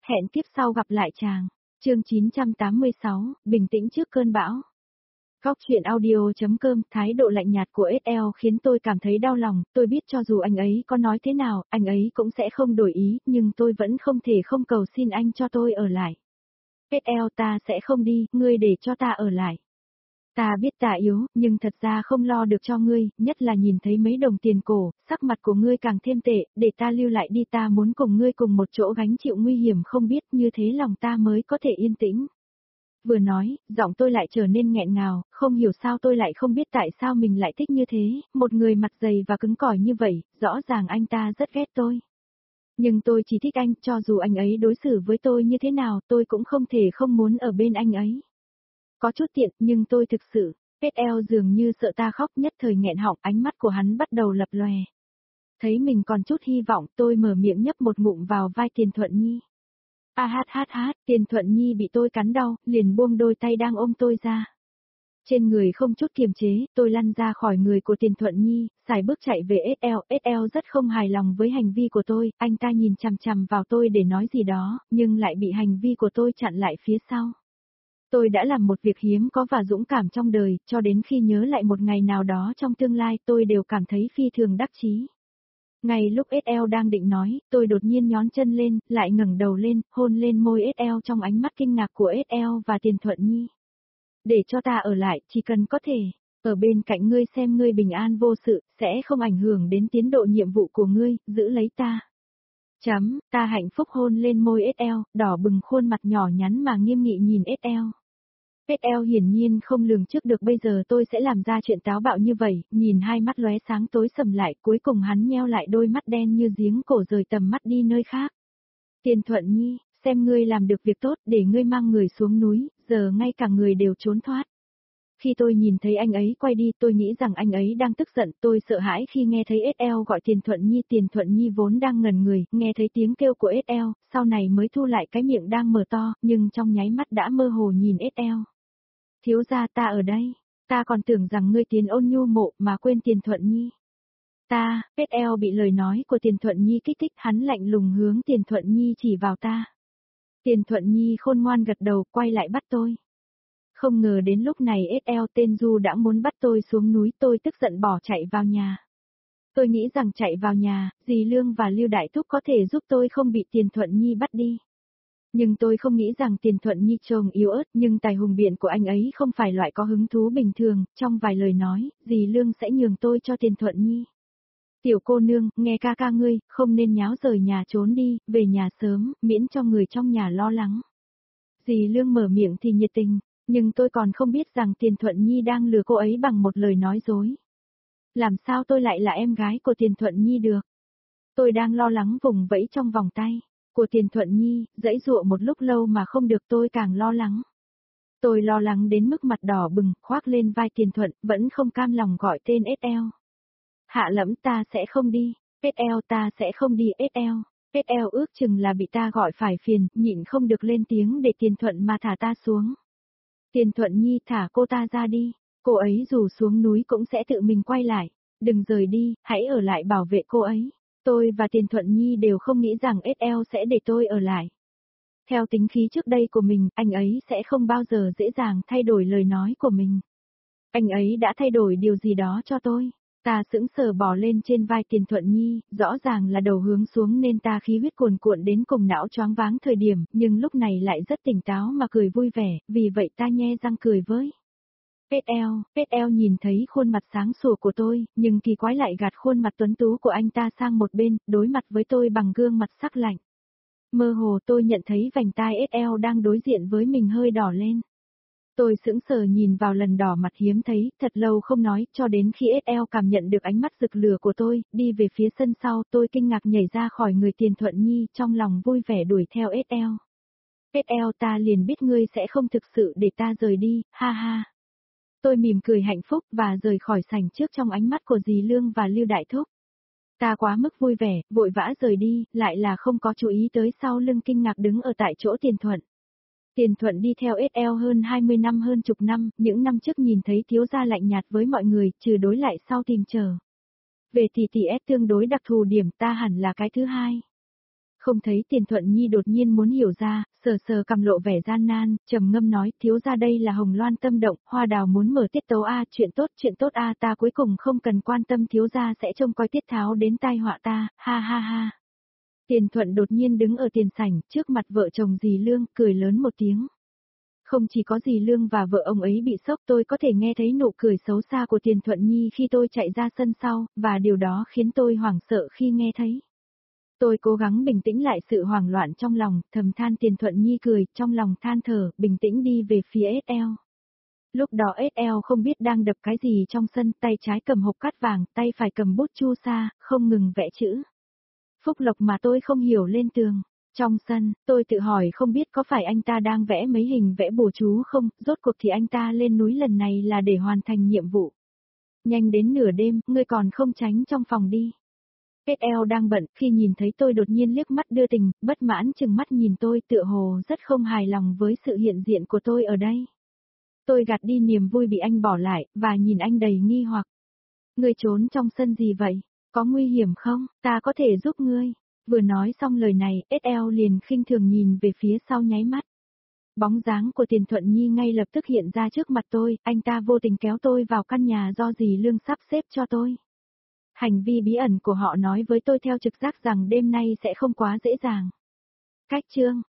Hẹn kiếp sau gặp lại chàng. Chương 986, bình tĩnh trước cơn bão. Góc truyện audio.com. Thái độ lạnh nhạt của SL khiến tôi cảm thấy đau lòng, tôi biết cho dù anh ấy có nói thế nào, anh ấy cũng sẽ không đổi ý, nhưng tôi vẫn không thể không cầu xin anh cho tôi ở lại. SL, ta sẽ không đi, ngươi để cho ta ở lại. Ta biết ta yếu, nhưng thật ra không lo được cho ngươi, nhất là nhìn thấy mấy đồng tiền cổ, sắc mặt của ngươi càng thêm tệ, để ta lưu lại đi, ta muốn cùng ngươi cùng một chỗ gánh chịu nguy hiểm, không biết như thế lòng ta mới có thể yên tĩnh. Vừa nói, giọng tôi lại trở nên nghẹn ngào, không hiểu sao tôi lại không biết tại sao mình lại thích như thế, một người mặt dày và cứng cỏi như vậy, rõ ràng anh ta rất ghét tôi. Nhưng tôi chỉ thích anh, cho dù anh ấy đối xử với tôi như thế nào, tôi cũng không thể không muốn ở bên anh ấy. Có chút tiện, nhưng tôi thực sự, SL dường như sợ ta khóc, nhất thời nghẹn họng, ánh mắt của hắn bắt đầu lập lòe. Thấy mình còn chút hy vọng, tôi mở miệng nhấp một ngụm vào vai Tiền Thuận Nhi. Tiền Thuận Nhi bị tôi cắn đau, liền buông đôi tay đang ôm tôi ra. Trên người không chút kiềm chế, tôi lăn ra khỏi người của Tiền Thuận Nhi, sải bước chạy về SL rất không hài lòng với hành vi của tôi, anh ta nhìn chằm chằm vào tôi để nói gì đó, nhưng lại bị hành vi của tôi chặn lại phía sau. Tôi đã làm một việc hiếm có và dũng cảm trong đời, cho đến khi nhớ lại một ngày nào đó trong tương lai tôi đều cảm thấy phi thường đắc chí. Ngay lúc SL đang định nói, tôi đột nhiên nhón chân lên, lại ngẩng đầu lên, hôn lên môi SL trong ánh mắt kinh ngạc của SL và Tiền Thuận Nhi. Để cho ta ở lại, chỉ cần có thể, ở bên cạnh ngươi xem ngươi bình an vô sự, sẽ không ảnh hưởng đến tiến độ nhiệm vụ của ngươi, giữ lấy ta. Ta hạnh phúc hôn lên môi SL, đỏ bừng khuôn mặt nhỏ nhắn mà nghiêm nghị nhìn SL. SL hiển nhiên không lường trước được bây giờ tôi sẽ làm ra chuyện táo bạo như vậy, nhìn hai mắt lóe sáng tối sầm lại, cuối cùng hắn nheo lại đôi mắt đen như giếng cổ rời tầm mắt đi nơi khác. Tiền Thuận Nhi, xem ngươi làm được việc tốt để ngươi mang người xuống núi, giờ ngay cả người đều trốn thoát. Khi tôi nhìn thấy anh ấy quay đi, tôi nghĩ rằng anh ấy đang tức giận, tôi sợ hãi khi nghe thấy SL gọi Tiền Thuận Nhi vốn đang ngẩn người, nghe thấy tiếng kêu của SL, sau này mới thu lại cái miệng đang mở to, nhưng trong nháy mắt đã mơ hồ nhìn SL. Thiếu gia, ta ở đây, ta còn tưởng rằng ngươi tiến Ôn Nhu mộ mà quên Tiền Thuận Nhi. SL bị lời nói của Tiền Thuận Nhi kích thích, hắn lạnh lùng hướng Tiền Thuận Nhi chỉ vào ta. Tiền Thuận Nhi khôn ngoan gật đầu, quay lại bắt tôi. Không ngờ đến lúc này SL tên Du đã muốn bắt tôi xuống núi, tôi tức giận bỏ chạy vào nhà. Tôi nghĩ rằng chạy vào nhà, dì Lương và Lưu Đại Thúc có thể giúp tôi không bị Tiền Thuận Nhi bắt đi. Nhưng tôi không nghĩ rằng Tiền Thuận Nhi trông yếu ớt, nhưng tài hùng biện của anh ấy không phải loại có hứng thú bình thường, trong vài lời nói, dì Lương sẽ nhường tôi cho Tiền Thuận Nhi. Tiểu cô nương, nghe ca ca ngươi, không nên nháo rời nhà trốn đi, về nhà sớm, miễn cho người trong nhà lo lắng. Dì Lương mở miệng thì nhiệt tình, nhưng tôi còn không biết rằng Tiền Thuận Nhi đang lừa cô ấy bằng một lời nói dối. Làm sao tôi lại là em gái của Tiền Thuận Nhi được? Tôi đang lo lắng vùng vẫy trong vòng tay của Tiền Thuận Nhi, giãy giụa một lúc lâu mà không được, tôi càng lo lắng. Tôi lo lắng đến mức mặt đỏ bừng, khoác lên vai Tiền Thuận, vẫn không cam lòng gọi tên SL. Hạ Lẫm, ta sẽ không đi, SL, ta sẽ không đi SL. SL ước chừng là bị ta gọi phải phiền, nhịn không được lên tiếng để Tiền Thuận mà thả ta xuống. Tiền Thuận Nhi, thả cô ta ra đi, cô ấy dù xuống núi cũng sẽ tự mình quay lại, đừng rời đi, hãy ở lại bảo vệ cô ấy. Tôi và Tiền Thuận Nhi đều không nghĩ rằng SL sẽ để tôi ở lại. Theo tính khí trước đây của mình, anh ấy sẽ không bao giờ dễ dàng thay đổi lời nói của mình. Anh ấy đã thay đổi điều gì đó cho tôi. Ta sững sờ bò lên trên vai Tiền Thuận Nhi, rõ ràng là đầu hướng xuống nên ta khí huyết cuồn cuộn đến cùng não choáng váng thời điểm, nhưng lúc này lại rất tỉnh táo mà cười vui vẻ, vì vậy ta nhe răng cười với. SL nhìn thấy khuôn mặt sáng sủa của tôi, nhưng kỳ quái lại gạt khuôn mặt tuấn tú của anh ta sang một bên, đối mặt với tôi bằng gương mặt sắc lạnh. Mơ hồ tôi nhận thấy vành tai SL đang đối diện với mình hơi đỏ lên. Tôi sững sờ nhìn vào lần đỏ mặt hiếm thấy, thật lâu không nói, cho đến khi SL cảm nhận được ánh mắt rực lửa của tôi, đi về phía sân sau, tôi kinh ngạc nhảy ra khỏi người Tiền Thuận Nhi, trong lòng vui vẻ đuổi theo SL. SL, ta liền biết ngươi sẽ không thực sự để ta rời đi, ha ha. Tôi mỉm cười hạnh phúc và rời khỏi sảnh trước trong ánh mắt của dì Lương và Lưu Đại Thúc. Ta quá mức vui vẻ, vội vã rời đi, lại là không có chú ý tới sau lưng kinh ngạc đứng ở tại chỗ Tiền Thuận. Tiền Thuận đi theo SL hơn 20 năm, hơn chục năm, những năm trước nhìn thấy thiếu gia lạnh nhạt với mọi người, trừ đối lại sau tìm chờ. Về thì S tương đối đặc thù điểm, ta hẳn là cái thứ hai. Không thấy Tiền Thuận Nhi đột nhiên muốn hiểu ra, sờ sờ cằm lộ vẻ gian nan, trầm ngâm nói, thiếu gia đây là Hồng Loan tâm động, Hoa Đào muốn mở tiết tấu a, chuyện tốt a, ta cuối cùng không cần quan tâm thiếu gia sẽ trông coi tiết tháo đến tai họa ta, ha ha ha. Tiền Thuận đột nhiên đứng ở tiền sảnh, trước mặt vợ chồng dì Lương, cười lớn một tiếng. Không chỉ có dì Lương và vợ ông ấy bị sốc, tôi có thể nghe thấy nụ cười xấu xa của Tiền Thuận Nhi khi tôi chạy ra sân sau, và điều đó khiến tôi hoảng sợ khi nghe thấy. Tôi cố gắng bình tĩnh lại sự hoảng loạn trong lòng, thầm than. Tiền Thuận Nhi cười, trong lòng than thở, bình tĩnh đi về phía SL. Lúc đó SL không biết đang đập cái gì trong sân, tay trái cầm hộp cát vàng, tay phải cầm bút chu sa, không ngừng vẽ chữ. Phúc lộc mà tôi không hiểu lên tường. Trong sân, tôi tự hỏi không biết có phải anh ta đang vẽ mấy hình vẽ bùa chú không, rốt cuộc thì anh ta lên núi lần này là để hoàn thành nhiệm vụ. Nhanh đến nửa đêm, ngươi còn không tránh trong phòng đi. SL đang bận, khi nhìn thấy tôi đột nhiên liếc mắt đưa tình, bất mãn chừng mắt nhìn tôi, tựa hồ rất không hài lòng với sự hiện diện của tôi ở đây. Tôi gạt đi niềm vui bị anh bỏ lại, và nhìn anh đầy nghi hoặc. Ngươi trốn trong sân gì vậy? Có nguy hiểm không? Ta có thể giúp ngươi. Vừa nói xong lời này, SL liền khinh thường nhìn về phía sau nháy mắt. Bóng dáng của Tiền Thuận Nhi ngay lập tức hiện ra trước mặt tôi, anh ta vô tình kéo tôi vào căn nhà do dì Lương sắp xếp cho tôi. Hành vi bí ẩn của họ nói với tôi theo trực giác rằng đêm nay sẽ không quá dễ dàng. Cách chương